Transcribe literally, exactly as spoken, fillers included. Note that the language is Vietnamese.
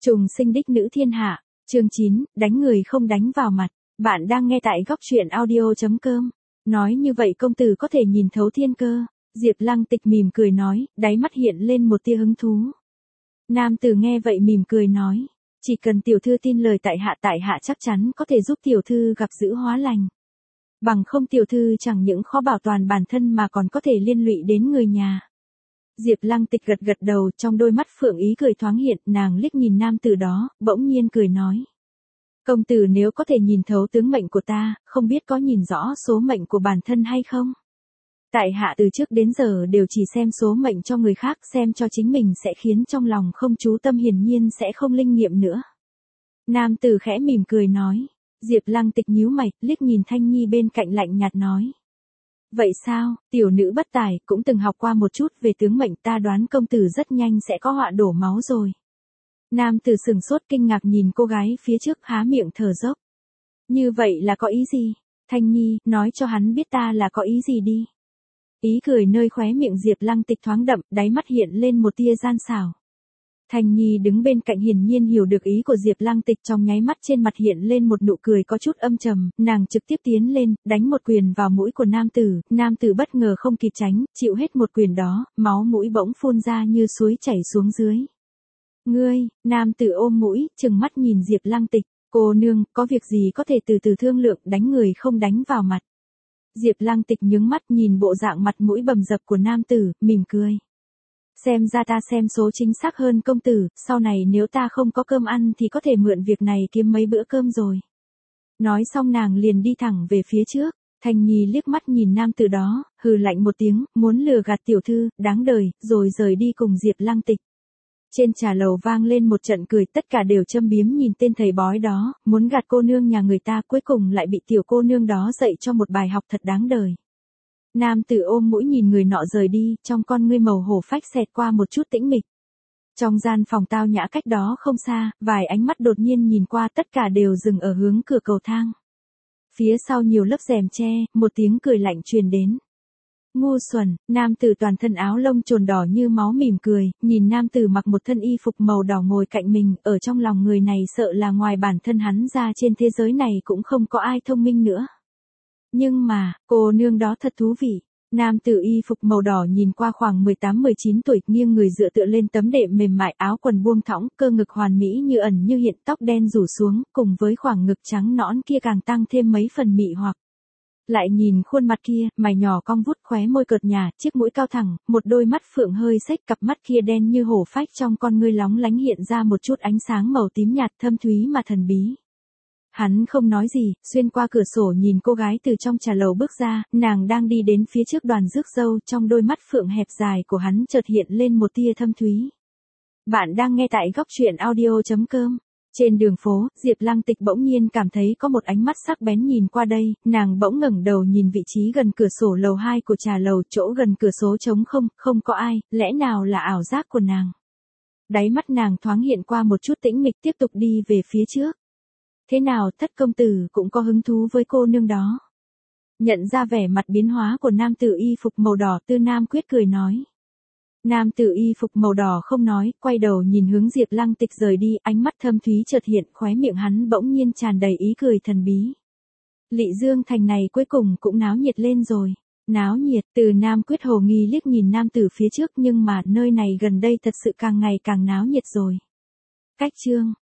Trùng sinh đích nữ thiên hạ, chương chín, đánh người không đánh vào mặt. Bạn đang nghe tại góc truyện audio chấm com. Nói như vậy công tử có thể nhìn thấu thiên cơ. Diệp Lăng Tịch mỉm cười nói, đáy mắt hiện lên một tia hứng thú. Nam tử nghe vậy mỉm cười nói, chỉ cần tiểu thư tin lời tại hạ, tại hạ chắc chắn có thể giúp tiểu thư gặp dữ hóa lành. Bằng không tiểu thư chẳng những khó bảo toàn bản thân mà còn có thể liên lụy đến người nhà. Diệp Lăng Tịch gật gật đầu, trong đôi mắt phượng ý cười thoáng hiện, nàng liếc nhìn nam tử đó, bỗng nhiên cười nói. Công tử nếu có thể nhìn thấu tướng mệnh của ta, không biết có nhìn rõ số mệnh của bản thân hay không? Tại hạ từ trước đến giờ đều chỉ xem số mệnh cho người khác, xem cho chính mình sẽ khiến trong lòng không chú tâm, hiển nhiên sẽ không linh nghiệm nữa. Nam tử khẽ mỉm cười nói. Diệp Lăng Tịch nhíu mày, liếc nhìn Thanh Nhi bên cạnh lạnh nhạt nói. Vậy sao, tiểu nữ bất tài, cũng từng học qua một chút về tướng mệnh, ta đoán công tử rất nhanh sẽ có họa đổ máu rồi. Nam tử sừng sốt kinh ngạc nhìn cô gái phía trước, há miệng thở dốc. Như vậy là có ý gì? Thanh Nhi, nói cho hắn biết ta là có ý gì đi. Ý cười nơi khóe miệng Diệp Lăng Tịch thoáng đậm, đáy mắt hiện lên một tia gian xảo. Thanh Nhi đứng bên cạnh hiển nhiên hiểu được ý của Diệp Lăng Tịch, trong nháy mắt trên mặt hiện lên một nụ cười có chút âm trầm, nàng trực tiếp tiến lên, đánh một quyền vào mũi của nam tử, nam tử bất ngờ không kịp tránh, chịu hết một quyền đó, máu mũi bỗng phun ra như suối chảy xuống dưới. Ngươi, nam tử ôm mũi, trừng mắt nhìn Diệp Lăng Tịch, cô nương, có việc gì có thể từ từ thương lượng, đánh người không đánh vào mặt. Diệp Lăng Tịch nhướng mắt nhìn bộ dạng mặt mũi bầm dập của nam tử, mỉm cười. Xem ra ta xem số chính xác hơn công tử, sau này nếu ta không có cơm ăn thì có thể mượn việc này kiếm mấy bữa cơm rồi. Nói xong nàng liền đi thẳng về phía trước, Thanh Nhi liếc mắt nhìn nam tử đó, hừ lạnh một tiếng, muốn lừa gạt tiểu thư, đáng đời, rồi rời đi cùng Diệp Lăng Tịch. Trên trà lầu vang lên một trận cười, tất cả đều châm biếm nhìn tên thầy bói đó, muốn gạt cô nương nhà người ta, cuối cùng lại bị tiểu cô nương đó dạy cho một bài học thật đáng đời. Nam tử ôm mũi nhìn người nọ rời đi, trong con ngươi màu hổ phách xẹt qua một chút tĩnh mịch. Trong gian phòng tao nhã cách đó không xa, vài ánh mắt đột nhiên nhìn qua, tất cả đều dừng ở hướng cửa cầu thang. Phía sau nhiều lớp rèm che, một tiếng cười lạnh truyền đến. Ngu xuẩn, nam tử toàn thân áo lông trồn đỏ như máu mỉm cười, nhìn nam tử mặc một thân y phục màu đỏ ngồi cạnh mình, ở trong lòng người này sợ là ngoài bản thân hắn ra trên thế giới này cũng không có ai thông minh nữa. Nhưng mà, cô nương đó thật thú vị. Nam tử y phục màu đỏ nhìn qua khoảng mười tám mười chín tuổi, nghiêng người dựa tựa lên tấm đệm mềm mại, áo quần buông thõng, cơ ngực hoàn mỹ như ẩn như hiện, tóc đen rủ xuống, cùng với khoảng ngực trắng nõn kia càng tăng thêm mấy phần mị hoặc. Lại nhìn khuôn mặt kia, mày nhỏ cong vút, khóe môi cợt nhả, chiếc mũi cao thẳng, một đôi mắt phượng hơi xếch, cặp mắt kia đen như hổ phách, trong con ngươi lóng lánh hiện ra một chút ánh sáng màu tím nhạt thâm thúy mà thần bí. Hắn không nói gì, xuyên qua cửa sổ nhìn cô gái từ trong trà lầu bước ra, nàng đang đi đến phía trước đoàn rước dâu, trong đôi mắt phượng hẹp dài của hắn chợt hiện lên một tia thâm thúy. Bạn đang nghe tại góc truyện audio chấm com. Trên đường phố, Diệp Lăng Tịch bỗng nhiên cảm thấy có một ánh mắt sắc bén nhìn qua đây, nàng bỗng ngẩng đầu nhìn vị trí gần cửa sổ lầu hai của trà lầu, chỗ gần cửa sổ trống không, không có ai, lẽ nào là ảo giác của nàng. Đáy mắt nàng thoáng hiện qua một chút tĩnh mịch, tiếp tục đi về phía trước. Thế nào, Thất công tử cũng có hứng thú với cô nương đó. Nhận ra vẻ mặt biến hóa của nam tử y phục màu đỏ, Tư Nam Quyết cười nói. Nam tử y phục màu đỏ không nói, quay đầu nhìn hướng Diệp Lăng Tịch rời đi, ánh mắt thâm thúy chợt hiện, khóe miệng hắn bỗng nhiên tràn đầy ý cười thần bí. Lị Dương thành này cuối cùng cũng náo nhiệt lên rồi. Náo nhiệt, Từ Nam Quyết hồ nghi liếc nhìn nam tử phía trước, nhưng mà nơi này gần đây thật sự càng ngày càng náo nhiệt rồi. Cách chương